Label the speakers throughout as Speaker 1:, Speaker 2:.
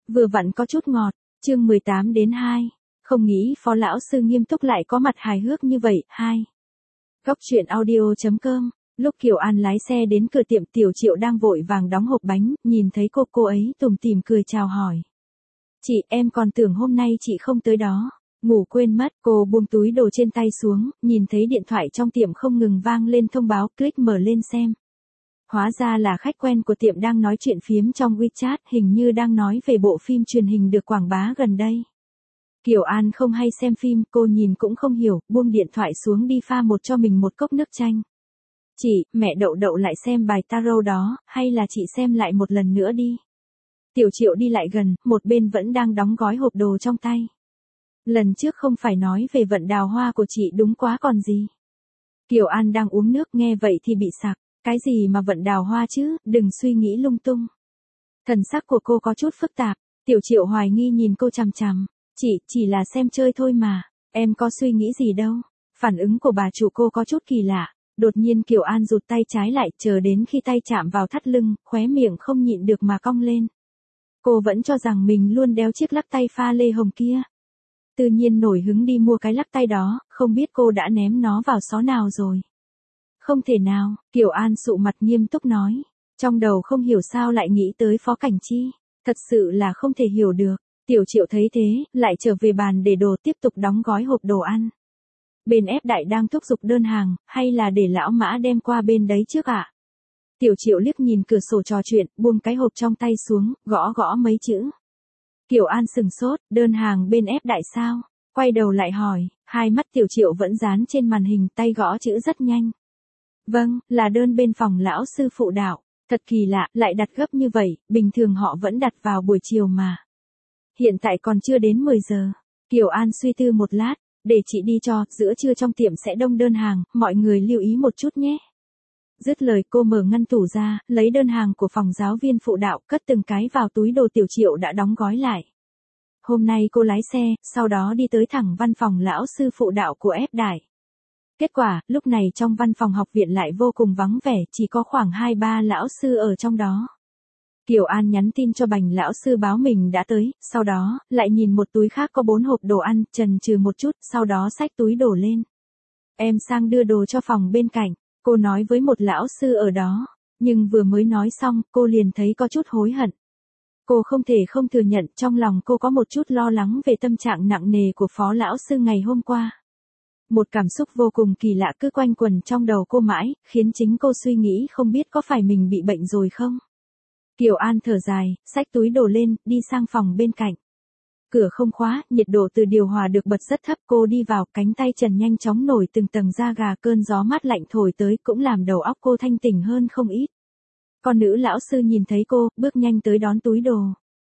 Speaker 1: vừa vặn có chút ngọt, chương 18-2. Không nghĩ phó lão sư nghiêm túc lại có mặt hài hước như vậy, 2. Góc truyện audio.com. Lúc Kiều An lái xe đến cửa tiệm, Tiểu Triệu đang vội vàng đóng hộp bánh, nhìn thấy cô ấy tủm tỉm cười chào hỏi. Chị, em còn tưởng hôm nay chị không tới đó. Ngủ quên mất, cô buông túi đồ trên tay xuống, nhìn thấy điện thoại trong tiệm không ngừng vang lên thông báo, click mở lên xem. Hóa ra là khách quen của tiệm đang nói chuyện phiếm trong WeChat, hình như đang nói về bộ phim truyền hình được quảng bá gần đây. Kiều An không hay xem phim, cô nhìn cũng không hiểu, buông điện thoại xuống đi pha cho mình một cốc nước chanh. Chị, mẹ Đậu Đậu lại xem bài tarot đó, hay là chị xem lại một lần nữa đi. Tiểu Triệu đi lại gần, một bên vẫn đang đóng gói hộp đồ trong tay. Lần trước không phải nói về vận đào hoa của chị đúng quá còn gì. Kiều An đang uống nước, nghe vậy thì bị sặc. Cái gì mà vận đào hoa chứ, đừng suy nghĩ lung tung. Thần sắc của cô có chút phức tạp, Tiểu Triệu hoài nghi nhìn cô chằm chằm. Chị, chỉ là xem chơi thôi mà, em có suy nghĩ gì đâu. Phản ứng của bà chủ cô có chút kỳ lạ. Đột nhiên Kiều An rụt tay trái lại, chờ đến khi tay chạm vào thắt lưng, khóe miệng không nhịn được mà cong lên. Cô vẫn cho rằng mình luôn đeo chiếc lắc tay pha lê hồng kia. Tự nhiên nổi hứng đi mua cái lắc tay đó, không biết cô đã ném nó vào xó nào rồi. Không thể nào, Kiều An sụ mặt nghiêm túc nói. Trong đầu không hiểu sao lại nghĩ tới Phó Cảnh Chi. Thật sự là không thể hiểu được. Tiểu Triệu thấy thế, lại trở về bàn để đồ, tiếp tục đóng gói hộp đồ ăn. Bên ép đại đang thúc giục đơn hàng, hay là để lão Mã đem qua bên đấy trước ạ? Tiểu Triệu liếc nhìn cửa sổ trò chuyện, buông cái hộp trong tay xuống, gõ gõ mấy chữ. Kiều An sừng sốt, đơn hàng bên ép đại sao? Quay đầu lại hỏi, hai mắt Tiểu Triệu vẫn dán trên màn hình, tay gõ chữ rất nhanh. Vâng, là đơn bên phòng lão sư phụ đạo. Thật kỳ lạ, lại đặt gấp như vậy, bình thường họ vẫn đặt vào buổi chiều mà. Hiện tại còn chưa đến 10 giờ. Kiều An suy tư một lát, để chị đi cho, giữa trưa trong tiệm sẽ đông đơn hàng, mọi người lưu ý một chút nhé. Dứt lời cô mở ngăn tủ ra, lấy đơn hàng của phòng giáo viên phụ đạo, cất từng cái vào túi đồ Tiểu Triệu đã đóng gói lại. Hôm nay cô lái xe, sau đó đi tới thẳng văn phòng lão sư phụ đạo của ép đại. Kết quả, lúc này trong văn phòng học viện lại vô cùng vắng vẻ, chỉ có khoảng 2-3 lão sư ở trong đó. Kiều An nhắn tin cho Bành lão sư báo mình đã tới, sau đó, lại nhìn một túi khác có 4 hộp đồ ăn, chần chừ một chút, sau đó xách túi đổ lên. Em sang đưa đồ cho phòng bên cạnh, cô nói với một lão sư ở đó, nhưng vừa mới nói xong, cô liền thấy có chút hối hận. Cô không thể không thừa nhận, trong lòng cô có một chút lo lắng về tâm trạng nặng nề của phó lão sư ngày hôm qua. Một cảm xúc vô cùng kỳ lạ cứ quanh quẩn trong đầu cô mãi, khiến chính cô suy nghĩ không biết có phải mình bị bệnh rồi không. Kiều An thở dài, xách túi đồ lên, đi sang phòng bên cạnh. Cửa không khóa, nhiệt độ từ điều hòa được bật rất thấp, cô đi vào, cánh tay trần nhanh chóng nổi từng tầng da gà, cơn gió mát lạnh thổi tới cũng làm đầu óc cô thanh tỉnh hơn không ít. Con nữ lão sư nhìn thấy cô, bước nhanh tới đón túi đồ.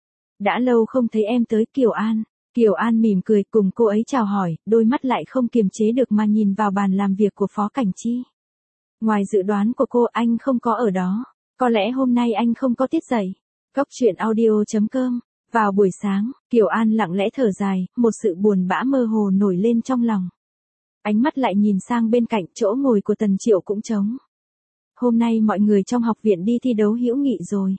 Speaker 1: Đã lâu không thấy em tới, Kiều An. Kiều An mỉm cười cùng cô ấy chào hỏi, đôi mắt lại không kiềm chế được mà nhìn vào bàn làm việc của Phó Cảnh Chi. Ngoài dự đoán của cô, anh không có ở đó. Có lẽ hôm nay anh không có tiết dạy. Góc truyện audio.com. Vào buổi sáng, Kiều An lặng lẽ thở dài, một sự buồn bã mơ hồ nổi lên trong lòng. Ánh mắt lại nhìn sang bên cạnh, chỗ ngồi của Tần Triệu cũng trống. Hôm nay mọi người trong học viện đi thi đấu hữu nghị rồi.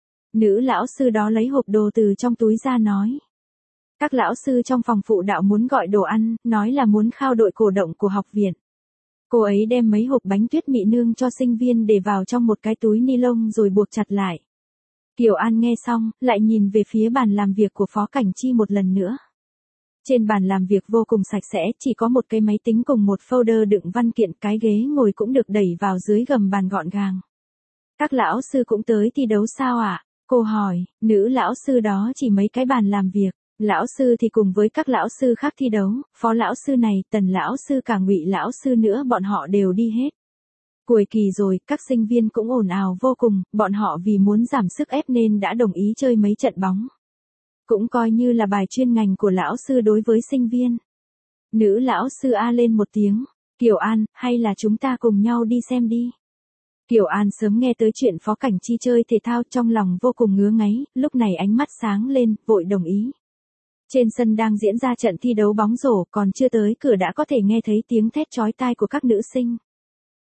Speaker 1: Nữ lão sư đó lấy hộp đồ từ trong túi ra nói. Các lão sư trong phòng phụ đạo muốn gọi đồ ăn, nói là muốn khao đội cổ động của học viện. Cô ấy đem mấy hộp bánh tuyết mị nương cho sinh viên để vào trong một cái túi ni lông rồi buộc chặt lại. Kiều An nghe xong, lại nhìn về phía bàn làm việc của Phó Cảnh Chi một lần nữa. Trên bàn làm việc vô cùng sạch sẽ, chỉ có một cái máy tính cùng một folder đựng văn kiện, cái ghế ngồi cũng được đẩy vào dưới gầm bàn gọn gàng. Các lão sư cũng tới thi đấu sao ạ? Cô hỏi, nữ lão sư đó chỉ mấy cái bàn làm việc. Lão sư thì cùng với các lão sư khác thi đấu, phó lão sư này, Tần lão sư cả Ngụy lão sư nữa, bọn họ đều đi hết. Cuối kỳ rồi, các sinh viên cũng ồn ào vô cùng, bọn họ vì muốn giảm sức ép nên đã đồng ý chơi mấy trận bóng. Cũng coi như là bài chuyên ngành của lão sư đối với sinh viên. Nữ lão sư a lên một tiếng, Kiều An, hay là chúng ta cùng nhau đi xem đi. Kiều An sớm nghe tới chuyện Phó Cảnh Chi chơi thể thao, trong lòng vô cùng ngứa ngáy, lúc này ánh mắt sáng lên, vội đồng ý. Trên sân đang diễn ra trận thi đấu bóng rổ, còn chưa tới cửa đã có thể nghe thấy tiếng thét chói tai của các nữ sinh.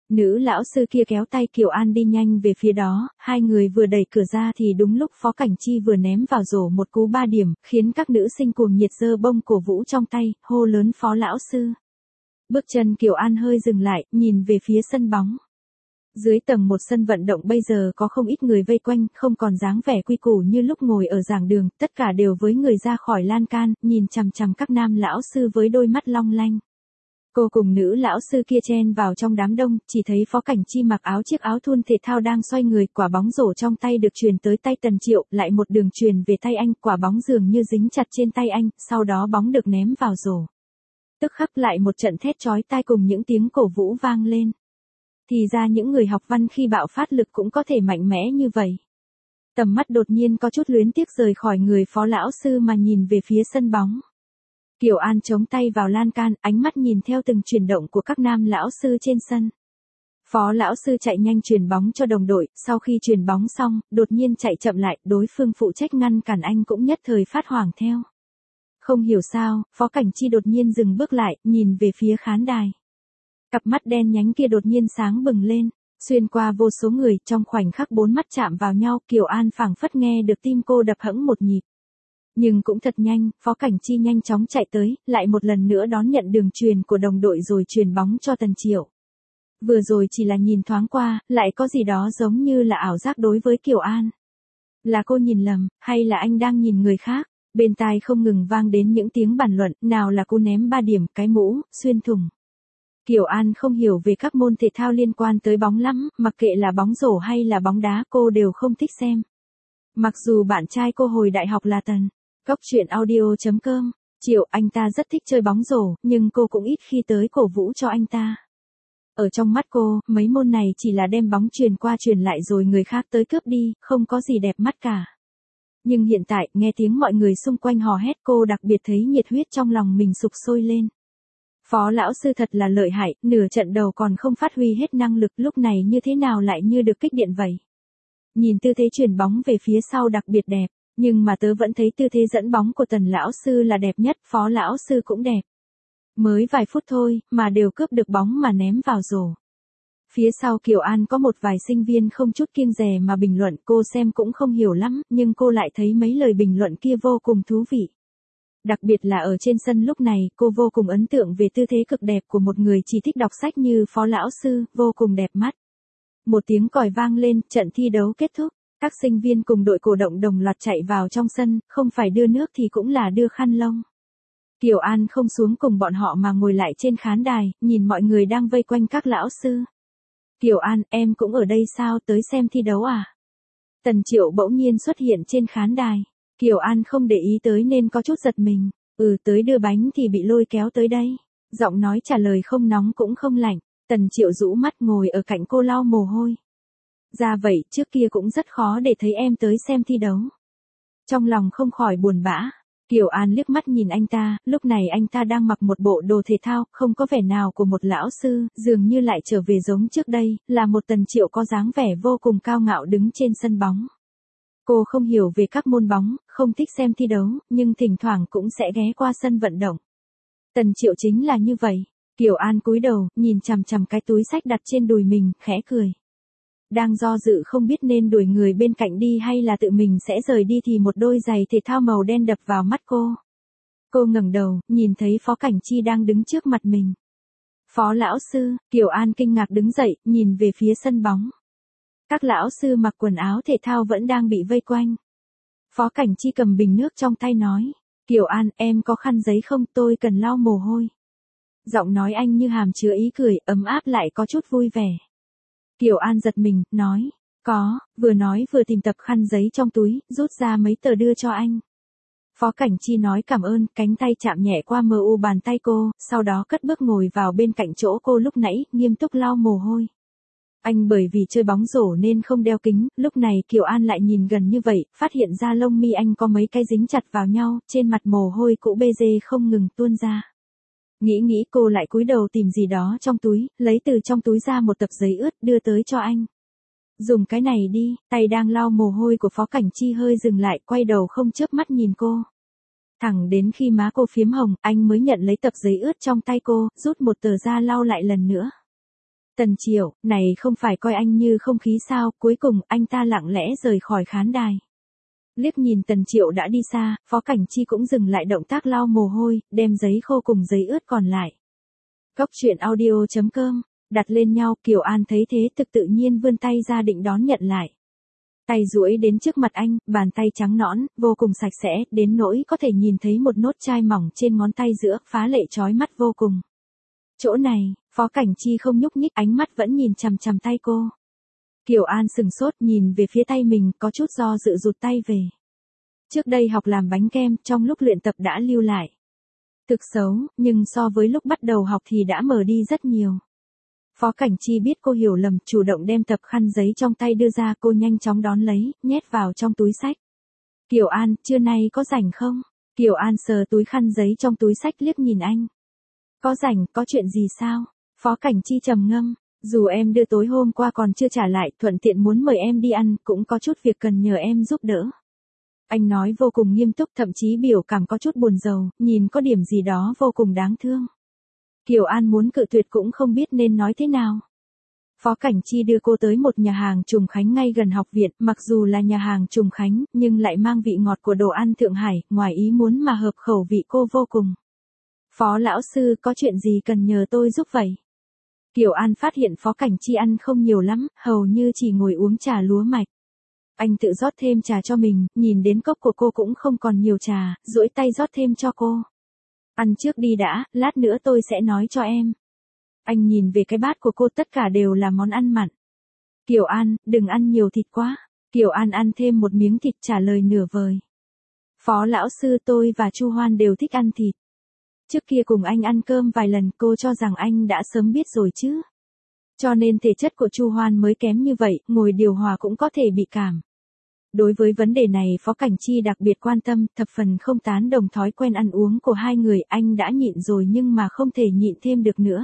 Speaker 1: Nữ lão sư kia kéo tay Kiều An đi nhanh về phía đó, hai người vừa đẩy cửa ra thì đúng lúc Phó Cảnh Chi vừa ném vào rổ một cú 3 điểm, khiến các nữ sinh cuồng nhiệt giơ bông cổ vũ trong tay, hô lớn Phó lão sư. Bước chân Kiều An hơi dừng lại, nhìn về phía sân bóng. Dưới tầng một sân vận động bây giờ có không ít người vây quanh, không còn dáng vẻ quy củ như lúc ngồi ở giảng đường, tất cả đều với người ra khỏi lan can, nhìn chằm chằm các nam lão sư với đôi mắt long lanh. Cô cùng nữ lão sư kia chen vào trong đám đông, chỉ thấy Phó Cảnh Chi mặc chiếc áo thun thể thao đang xoay người, quả bóng rổ trong tay được truyền tới tay Tần Triệu, lại một đường truyền về tay anh, quả bóng dường như dính chặt trên tay anh, sau đó bóng được ném vào rổ. Tức khắc lại một trận thét chói tai cùng những tiếng cổ vũ vang lên. Thì ra những người học văn khi bạo phát lực cũng có thể mạnh mẽ như vậy. Tầm mắt đột nhiên có chút luyến tiếc rời khỏi người Phó lão sư mà nhìn về phía sân bóng. Kiều An chống tay vào lan can, ánh mắt nhìn theo từng chuyển động của các nam lão sư trên sân. Phó lão sư chạy nhanh chuyền bóng cho đồng đội, sau khi chuyền bóng xong, đột nhiên chạy chậm lại, đối phương phụ trách ngăn cản anh cũng nhất thời phát hoảng theo. Không hiểu sao, Phó Cảnh Chi đột nhiên dừng bước lại, nhìn về phía khán đài. Cặp mắt đen nhánh kia đột nhiên sáng bừng lên, xuyên qua vô số người, trong khoảnh khắc 4 mắt chạm vào nhau, Kiều An phảng phất nghe được tim cô đập hẫng một nhịp. Nhưng cũng thật nhanh, Phó Cảnh Chi nhanh chóng chạy tới, lại một lần nữa đón nhận đường truyền của đồng đội rồi truyền bóng cho Tần Triệu. Vừa rồi chỉ là nhìn thoáng qua, lại có gì đó giống như là ảo giác đối với Kiều An. Là cô nhìn lầm, hay là anh đang nhìn người khác? Bên tai không ngừng vang đến những tiếng bàn luận, nào là cô ném 3 điểm, cái mũ, xuyên thủng. Kiều An không hiểu về các môn thể thao liên quan tới bóng lắm, mặc kệ là bóng rổ hay là bóng đá cô đều không thích xem. Mặc dù bạn trai cô hồi đại học là Tần. Cóc truyện audio.com, Triệu anh ta rất thích chơi bóng rổ, nhưng cô cũng ít khi tới cổ vũ cho anh ta. Ở trong mắt cô, mấy môn này chỉ là đem bóng truyền qua truyền lại rồi người khác tới cướp đi, không có gì đẹp mắt cả. Nhưng hiện tại, nghe tiếng mọi người xung quanh hò hét cô đặc biệt thấy nhiệt huyết trong lòng mình sục sôi lên. Phó lão sư thật là lợi hại, nửa trận đầu còn không phát huy hết năng lực, lúc này như thế nào lại như được kích điện vậy. Nhìn tư thế chuyển bóng về phía sau đặc biệt đẹp, nhưng mà tớ vẫn thấy tư thế dẫn bóng của Tần lão sư là đẹp nhất, Phó lão sư cũng đẹp. Mới vài phút thôi, mà đều cướp được bóng mà ném vào rổ. Phía sau Kiều An có một vài sinh viên không chút kiêng dè mà bình luận, cô xem cũng không hiểu lắm, nhưng cô lại thấy mấy lời bình luận kia vô cùng thú vị. Đặc biệt là ở trên sân lúc này, cô vô cùng ấn tượng về tư thế cực đẹp của một người chỉ thích đọc sách như Phó lão sư, vô cùng đẹp mắt. Một tiếng còi vang lên, trận thi đấu kết thúc. Các sinh viên cùng đội cổ động đồng loạt chạy vào trong sân, không phải đưa nước thì cũng là đưa khăn lông. Kiều An không xuống cùng bọn họ mà ngồi lại trên khán đài, nhìn mọi người đang vây quanh các lão sư. Kiều An, em cũng ở đây sao, tới xem thi đấu à? Tần Triệu bỗng nhiên xuất hiện trên khán đài. Kiều An không để ý tới nên có chút giật mình. Tới đưa bánh thì bị lôi kéo tới đây. Giọng nói trả lời không nóng cũng không lạnh. Tần Triệu rũ mắt ngồi ở cạnh cô lau mồ hôi. Ra vậy, trước kia cũng rất khó để thấy em tới xem thi đấu. Trong lòng không khỏi buồn bã. Kiều An liếc mắt nhìn anh ta, lúc này anh ta đang mặc một bộ đồ thể thao, không có vẻ nào của một lão sư, dường như lại trở về giống trước đây, là một Tần Triệu có dáng vẻ vô cùng cao ngạo đứng trên sân bóng. Cô không hiểu về các môn bóng, không thích xem thi đấu, nhưng thỉnh thoảng cũng sẽ ghé qua sân vận động. Tần Triệu chính là như vậy. Kiều An cúi đầu, nhìn chằm chằm cái túi xách đặt trên đùi mình, khẽ cười. Đang do dự không biết nên đuổi người bên cạnh đi hay là tự mình sẽ rời đi thì một đôi giày thể thao màu đen đập vào mắt cô. Cô ngẩng đầu, nhìn thấy Phó Cảnh Chi đang đứng trước mặt mình. Phó lão sư, Kiều An kinh ngạc đứng dậy, nhìn về phía sân bóng. Các lão sư mặc quần áo thể thao vẫn đang bị vây quanh. Phó Cảnh Chi cầm bình nước trong tay nói. Kiều An, em có khăn giấy không, tôi cần lau mồ hôi. Giọng nói anh như hàm chứa ý cười, ấm áp lại có chút vui vẻ. Kiều An giật mình, nói. Có, vừa nói vừa tìm tập khăn giấy trong túi, rút ra mấy tờ đưa cho anh. Phó Cảnh Chi nói cảm ơn, cánh tay chạm nhẹ qua mờ u bàn tay cô, sau đó cất bước ngồi vào bên cạnh chỗ cô lúc nãy, nghiêm túc lau mồ hôi. Anh bởi vì chơi bóng rổ nên không đeo kính, lúc này Kiều An lại nhìn gần như vậy, phát hiện ra lông mi anh có mấy cái dính chặt vào nhau, trên mặt mồ hôi cũ bê dê không ngừng tuôn ra. Nghĩ cô lại cúi đầu tìm gì đó trong túi, lấy từ trong túi ra một tập giấy ướt, đưa tới cho anh. Dùng cái này đi, tay đang lau mồ hôi của Phó Cảnh Chi hơi dừng lại, quay đầu không chớp mắt nhìn cô. Thẳng đến khi má cô phiếm hồng, anh mới nhận lấy tập giấy ướt trong tay cô, rút một tờ ra lau lại lần nữa. Tần Triệu, này không phải coi anh như không khí sao, cuối cùng anh ta lặng lẽ rời khỏi khán đài. Liếc nhìn Tần Triệu đã đi xa, Phó Cảnh Chi cũng dừng lại động tác lau mồ hôi, đem giấy khô cùng giấy ướt còn lại. Cốc truyện audio.com, đặt lên nhau, Kiều An thấy thế thực tự nhiên vươn tay ra định đón nhận lại. Tay duỗi đến trước mặt anh, bàn tay trắng nõn, vô cùng sạch sẽ, đến nỗi có thể nhìn thấy một nốt chai mỏng trên ngón tay giữa, phá lệ chói mắt vô cùng. Chỗ này, Phó Cảnh Chi không nhúc nhích, ánh mắt vẫn nhìn chằm chằm tay cô. Kiều An sừng sốt nhìn về phía tay mình, có chút do dự rụt tay về. Trước đây học làm bánh kem, trong lúc luyện tập đã lưu lại. Thực xấu, nhưng so với lúc bắt đầu học thì đã mờ đi rất nhiều. Phó Cảnh Chi biết cô hiểu lầm, chủ động đem tập khăn giấy trong tay đưa ra, cô nhanh chóng đón lấy, nhét vào trong túi xách. Kiều An, trưa nay có rảnh không? Kiều An sờ túi khăn giấy trong túi xách liếc nhìn anh. Có rảnh, có chuyện gì sao? Phó Cảnh Chi trầm ngâm, dù em đưa tối hôm qua còn chưa trả lại, thuận tiện muốn mời em đi ăn, cũng có chút việc cần nhờ em giúp đỡ. Anh nói vô cùng nghiêm túc, thậm chí biểu cảm có chút buồn rầu, nhìn có điểm gì đó vô cùng đáng thương. Kiều An muốn cự tuyệt cũng không biết nên nói thế nào. Phó Cảnh Chi đưa cô tới một nhà hàng Trùng Khánh ngay gần học viện, mặc dù là nhà hàng Trùng Khánh, nhưng lại mang vị ngọt của đồ ăn Thượng Hải, ngoài ý muốn mà hợp khẩu vị cô vô cùng. Phó lão sư, có chuyện gì cần nhờ tôi giúp vậy? Kiều An phát hiện Phó Cảnh Chi ăn không nhiều lắm, hầu như chỉ ngồi uống trà lúa mạch. Anh tự rót thêm trà cho mình, nhìn đến cốc của cô cũng không còn nhiều trà, duỗi tay rót thêm cho cô. Ăn trước đi đã, lát nữa tôi sẽ nói cho em. Anh nhìn về cái bát của cô, tất cả đều là món ăn mặn. Kiều An, đừng ăn nhiều thịt quá. Kiều An ăn thêm một miếng thịt, trả lời nửa vời. Phó lão sư, tôi và Chu Hoan đều thích ăn thịt. Trước kia cùng anh ăn cơm vài lần, cô cho rằng anh đã sớm biết rồi chứ. Cho nên thể chất của Chu Hoan mới kém như vậy, ngồi điều hòa cũng có thể bị cảm. Đối với vấn đề này Phó Cảnh Chi đặc biệt quan tâm, thập phần không tán đồng thói quen ăn uống của hai người, anh đã nhịn rồi nhưng mà không thể nhịn thêm được nữa.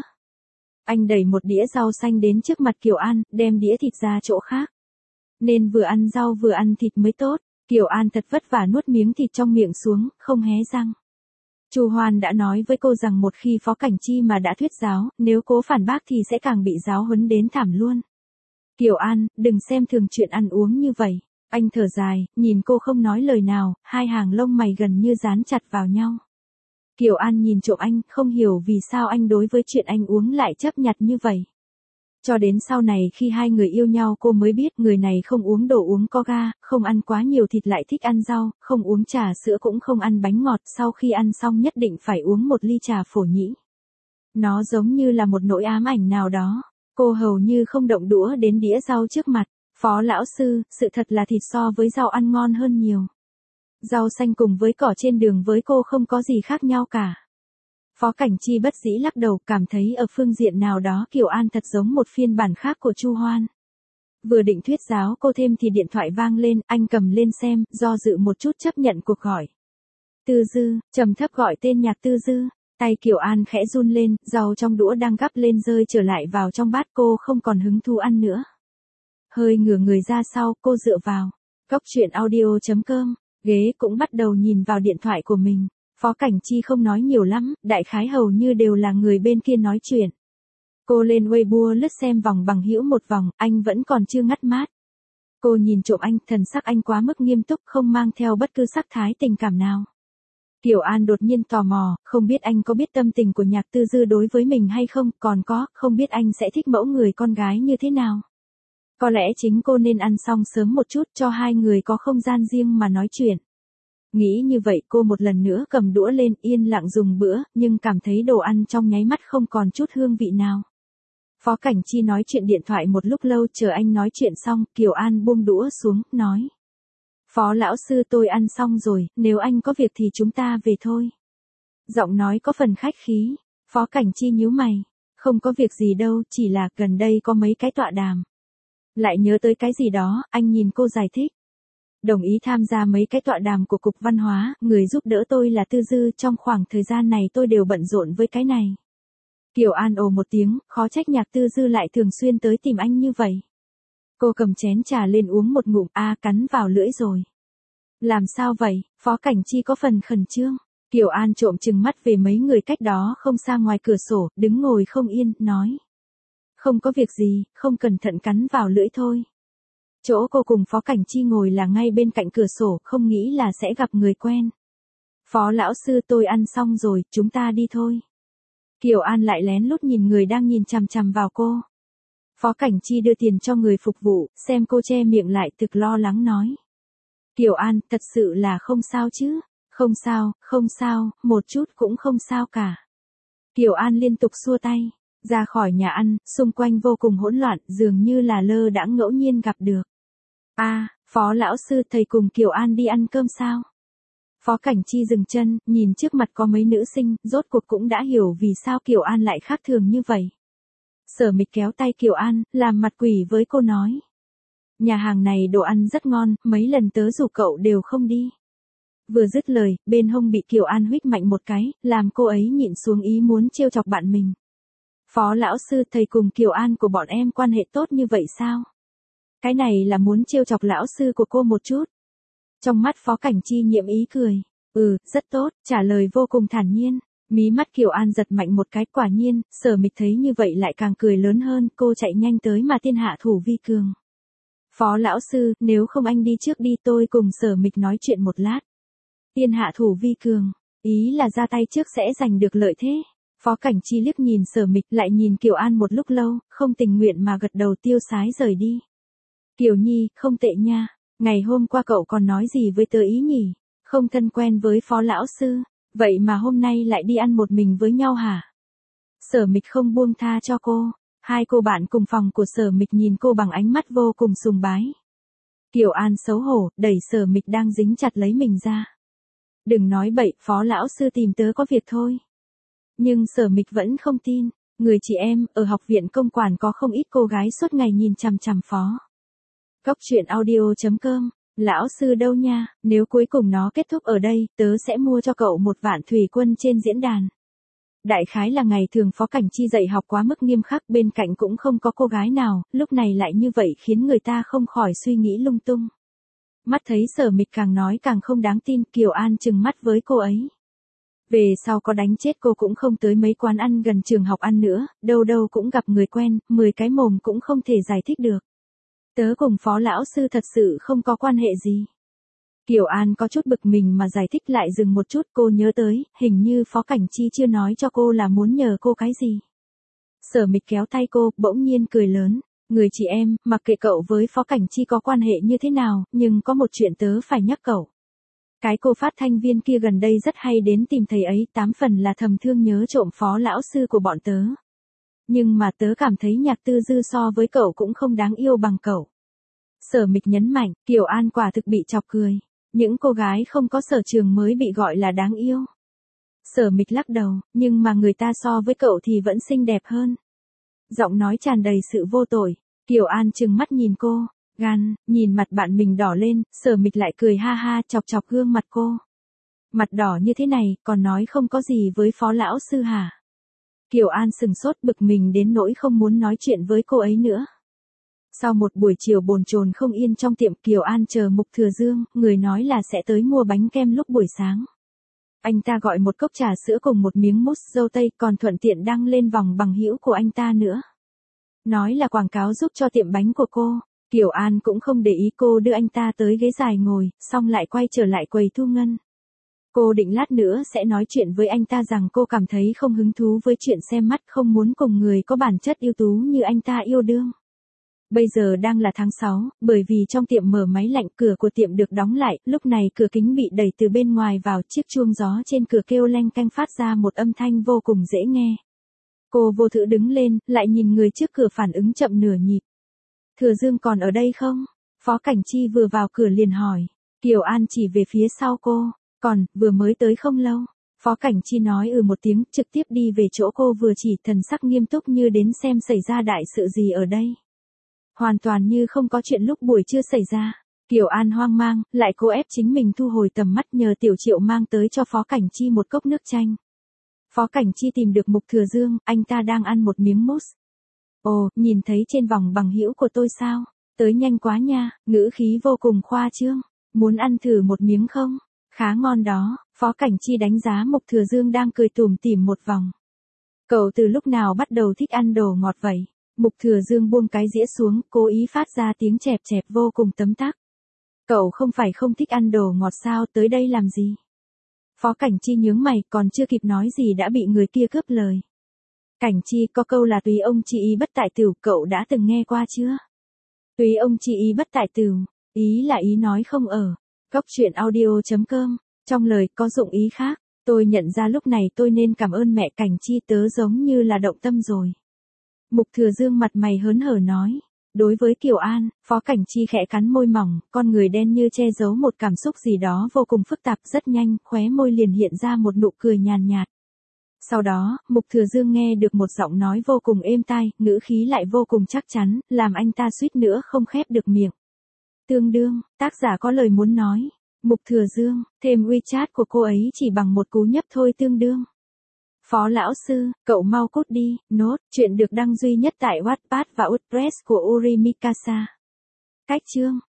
Speaker 1: Anh đẩy một đĩa rau xanh đến trước mặt Kiều An, đem đĩa thịt ra chỗ khác. Nên vừa ăn rau vừa ăn thịt mới tốt. Kiều An thật vất vả nuốt miếng thịt trong miệng xuống, không hé răng. Chu Hoan đã nói với cô rằng một khi Phó Cảnh Chi mà đã thuyết giáo, nếu cố phản bác thì sẽ càng bị giáo huấn đến thảm luôn. Kiều An, đừng xem thường chuyện ăn uống như vậy. Anh thở dài, nhìn cô không nói lời nào, hai hàng lông mày gần như dán chặt vào nhau. Kiều An nhìn trộm anh, không hiểu vì sao anh đối với chuyện anh uống lại chấp nhặt như vậy. Cho đến sau này khi hai người yêu nhau cô mới biết người này không uống đồ uống có ga, không ăn quá nhiều thịt lại thích ăn rau, không uống trà sữa cũng không ăn bánh ngọt, sau khi ăn xong nhất định phải uống một ly trà phổ nhĩ. Nó giống như là một nỗi ám ảnh nào đó. Cô hầu như không động đũa đến đĩa rau trước mặt. Phó lão sư, sự thật là thịt so với rau ăn ngon hơn nhiều. Rau xanh cùng với cỏ trên đường với cô không có gì khác nhau cả. Phó Cảnh Chi bất dĩ lắc đầu, cảm thấy ở phương diện nào đó Kiều An thật giống một phiên bản khác của Chu Hoan. Vừa định thuyết giáo cô thêm thì điện thoại vang lên, anh cầm lên xem, do dự một chút chấp nhận cuộc gọi. Tư Dư, trầm thấp gọi tên Nhạc Tư Dư. Tay Kiều An khẽ run lên, rau trong đũa đang gắp lên rơi trở lại vào trong bát, cô không còn hứng thú ăn nữa. Hơi ngửa người ra sau, cô dựa vào. Cốc truyện audio.com, ghế cũng bắt đầu nhìn vào điện thoại của mình. Phó Cảnh Chi không nói nhiều lắm, đại khái hầu như đều là người bên kia nói chuyện. Cô lên Weibo lướt xem vòng bằng hữu một vòng, anh vẫn còn chưa ngắt mát. Cô nhìn trộm anh, thần sắc anh quá mức nghiêm túc, không mang theo bất cứ sắc thái tình cảm nào. Kiều An đột nhiên tò mò, không biết anh có biết tâm tình của Nhạc Tư Dư đối với mình hay không, còn có, không biết anh sẽ thích mẫu người con gái như thế nào. Có lẽ chính cô nên ăn xong sớm một chút cho hai người có không gian riêng mà nói chuyện. Nghĩ như vậy cô một lần nữa cầm đũa lên yên lặng dùng bữa, nhưng cảm thấy đồ ăn trong nháy mắt không còn chút hương vị nào. Phó Cảnh Chi nói chuyện điện thoại một lúc lâu, chờ anh nói chuyện xong, Kiều An buông đũa xuống, nói. Phó lão sư, tôi ăn xong rồi, nếu anh có việc thì chúng ta về thôi. Giọng nói có phần khách khí. Phó Cảnh Chi nhíu mày. Không có việc gì đâu, chỉ là gần đây có mấy cái tọa đàm. Lại nhớ tới cái gì đó, anh nhìn cô giải thích. Đồng ý tham gia mấy cái tọa đàm của Cục Văn hóa, người giúp đỡ tôi là Tư Dư, trong khoảng thời gian này tôi đều bận rộn với cái này. Kiều An ồ một tiếng, khó trách Nhạc Tư Dư lại thường xuyên tới tìm anh như vậy. Cô cầm chén trà lên uống một ngụm, cắn vào lưỡi rồi. Làm sao vậy? Phó Cảnh Chi có phần khẩn trương. Kiều An trộm chừng mắt về mấy người cách đó không xa ngoài cửa sổ, đứng ngồi không yên, nói. Không có việc gì, không cẩn thận cắn vào lưỡi thôi. Chỗ cô cùng Phó Cảnh Chi ngồi là ngay bên cạnh cửa sổ, không nghĩ là sẽ gặp người quen. Phó lão sư, tôi ăn xong rồi, chúng ta đi thôi. Kiều An lại lén lút nhìn người đang nhìn chằm chằm vào cô. Phó Cảnh Chi đưa tiền cho người phục vụ, xem cô che miệng lại thực lo lắng nói. Kiều An, thật sự là không sao chứ? Không sao, không sao, một chút cũng không sao cả. Kiều An liên tục xua tay, ra khỏi nhà ăn, xung quanh vô cùng hỗn loạn, dường như là lơ đãng ngẫu nhiên gặp được. Phó lão sư, thầy cùng Kiều An đi ăn cơm sao? Phó Cảnh Chi dừng chân, nhìn trước mặt có mấy nữ sinh, rốt cuộc cũng đã hiểu vì sao Kiều An lại khác thường như vậy. Sở Mịch kéo tay Kiều An, làm mặt quỷ với cô nói. Nhà hàng này đồ ăn rất ngon, mấy lần tớ rủ cậu đều không đi. Vừa dứt lời, bên hông bị Kiều An huých mạnh một cái, làm cô ấy nhịn xuống ý muốn trêu chọc bạn mình. Phó lão sư, thầy cùng Kiều An của bọn em quan hệ tốt như vậy sao? Cái này là muốn trêu chọc lão sư của cô một chút. Trong mắt Phó Cảnh Chi nhiễm ý cười. Rất tốt, trả lời vô cùng thản nhiên. Mí mắt Kiều An giật mạnh một cái, quả nhiên, Sở Mịch thấy như vậy lại càng cười lớn hơn, cô chạy nhanh tới mà tiên hạ thủ vi cường. Phó lão sư, nếu không anh đi trước đi, tôi cùng Sở Mịch nói chuyện một lát. Tiên hạ thủ vi cường, ý là ra tay trước sẽ giành được lợi thế. Phó Cảnh Chi liếc nhìn Sở Mịch lại nhìn Kiều An một lúc lâu, không tình nguyện mà gật đầu tiêu sái rời đi. Kiều Nhi, không tệ nha, ngày hôm qua cậu còn nói gì với tớ ý nhỉ? Không thân quen với Phó lão sư, vậy mà hôm nay lại đi ăn một mình với nhau hả? Sở Mịch không buông tha cho cô, hai cô bạn cùng phòng của Sở Mịch nhìn cô bằng ánh mắt vô cùng sùng bái. Kiều An xấu hổ, đẩy Sở Mịch đang dính chặt lấy mình ra. Đừng nói bậy, Phó lão sư tìm tớ có việc thôi. Nhưng Sở Mịch vẫn không tin, người chị em, ở học viện công quản có không ít cô gái suốt ngày nhìn chằm chằm Phó. Góc truyện audio.com, lão sư đâu nha, nếu cuối cùng nó kết thúc ở đây, tớ sẽ mua cho cậu một vạn thủy quân trên diễn đàn. Đại khái là ngày thường Phó Cảnh Chi dạy học quá mức nghiêm khắc, bên cạnh cũng không có cô gái nào, lúc này lại như vậy khiến người ta không khỏi suy nghĩ lung tung. Mắt thấy Sở Mịch càng nói càng không đáng tin, Kiều An trừng mắt với cô ấy. Về sau có đánh chết cô cũng không tới mấy quán ăn gần trường học ăn nữa, đâu đâu cũng gặp người quen, 10 cái mồm cũng không thể giải thích được. Tớ cùng Phó lão sư thật sự không có quan hệ gì. Kiều An có chút bực mình mà giải thích lại dừng một chút, cô nhớ tới, hình như Phó Cảnh Chi chưa nói cho cô là muốn nhờ cô cái gì. Sở Mịch kéo tay cô, bỗng nhiên cười lớn. Người chị em, mặc kệ cậu với Phó Cảnh Chi có quan hệ như thế nào, nhưng có một chuyện tớ phải nhắc cậu. Cái cô phát thanh viên kia gần đây rất hay đến tìm thầy ấy, 8 phần là thầm thương nhớ trộm Phó lão sư của bọn tớ. Nhưng mà tớ cảm thấy Nhạc Tư Dư so với cậu cũng không đáng yêu bằng cậu. Sở Mịch nhấn mạnh, Kiều An quả thực bị chọc cười. Những cô gái không có sở trường mới bị gọi là đáng yêu. Sở Mịch lắc đầu, nhưng mà người ta so với cậu thì vẫn xinh đẹp hơn. Giọng nói tràn đầy sự vô tội. Kiều An trừng mắt nhìn cô, gan, nhìn mặt bạn mình đỏ lên, Sở Mịch lại cười ha ha chọc chọc gương mặt cô. Mặt đỏ như thế này, còn nói không có gì với Phó lão sư hả? Kiều An sừng sốt bực mình đến nỗi không muốn nói chuyện với cô ấy nữa. Sau một buổi chiều bồn chồn không yên trong tiệm, Kiều An chờ Mục Thừa Dương, người nói là sẽ tới mua bánh kem lúc buổi sáng. Anh ta gọi một cốc trà sữa cùng một miếng mousse dâu tây, còn thuận tiện đăng lên vòng bằng hữu của anh ta nữa. Nói là quảng cáo giúp cho tiệm bánh của cô. Kiều An cũng không để ý, cô đưa anh ta tới ghế dài ngồi, xong lại quay trở lại quầy thu ngân. Cô định lát nữa sẽ nói chuyện với anh ta rằng cô cảm thấy không hứng thú với chuyện xem mắt, không muốn cùng người có bản chất ưu tú như anh ta yêu đương. Bây giờ đang là tháng 6, bởi vì trong tiệm mở máy lạnh, cửa của tiệm được đóng lại, lúc này cửa kính bị đẩy từ bên ngoài vào, chiếc chuông gió trên cửa kêu leng keng phát ra một âm thanh vô cùng dễ nghe. Cô vô thử đứng lên, lại nhìn người trước cửa phản ứng chậm nửa nhịp. Thừa Dương còn ở đây không? Phó Cảnh Chi vừa vào cửa liền hỏi. Kiều An chỉ về phía sau cô. Còn, vừa mới tới không lâu. Phó Cảnh Chi nói một tiếng, trực tiếp đi về chỗ cô vừa chỉ, thần sắc nghiêm túc như đến xem xảy ra đại sự gì ở đây. Hoàn toàn như không có chuyện lúc buổi trưa xảy ra. Kiều An hoang mang, lại cố ép chính mình thu hồi tầm mắt, nhờ Tiểu Triệu mang tới cho Phó Cảnh Chi một cốc nước chanh. Phó Cảnh Chi tìm được Mục Thừa Dương, anh ta đang ăn một miếng mousse. Ồ, nhìn thấy trên vòng bằng hữu của tôi sao? Tới nhanh quá nha, ngữ khí vô cùng khoa trương. Muốn ăn thử một miếng không? Khá ngon đó. Phó Cảnh Chi đánh giá Mục Thừa Dương đang cười tủm tỉm một vòng. Cậu từ lúc nào bắt đầu thích ăn đồ ngọt vậy? Mục Thừa Dương buông cái dĩa xuống, cố ý phát ra tiếng chẹp chẹp vô cùng tấm tắc. Cậu không phải không thích ăn đồ ngọt sao, tới đây làm gì? Phó Cảnh Chi nhướng mày, còn chưa kịp nói gì đã bị người kia cướp lời. Cảnh Chi, có câu là tùy ông chi ý bất tại tửu, cậu đã từng nghe qua chưa? Tùy ông chi ý bất tại tửu, ý là ý nói không ở. Cốc truyện audio.com, trong lời có dụng ý khác. Tôi nhận ra lúc này tôi nên cảm ơn mẹ Cảnh Chi, tớ giống như là động tâm rồi. Mục Thừa Dương mặt mày hớn hở nói. Đối với Kiều An, Phó Cảnh Chi khẽ cắn môi mỏng, con người đen như che giấu một cảm xúc gì đó vô cùng phức tạp, rất nhanh, khóe môi liền hiện ra một nụ cười nhàn nhạt. Sau đó, Mục Thừa Dương nghe được một giọng nói vô cùng êm tai, ngữ khí lại vô cùng chắc chắn, làm anh ta suýt nữa không khép được miệng. Tương đương, tác giả có lời muốn nói. Mục Thừa Dương, thêm WeChat của cô ấy chỉ bằng một cú nhấp thôi, tương đương. Phó lão sư, cậu mau cút đi, nốt, chuyện được đăng duy nhất tại Wattpad và WordPress của Uri Mikasa. Cách chương.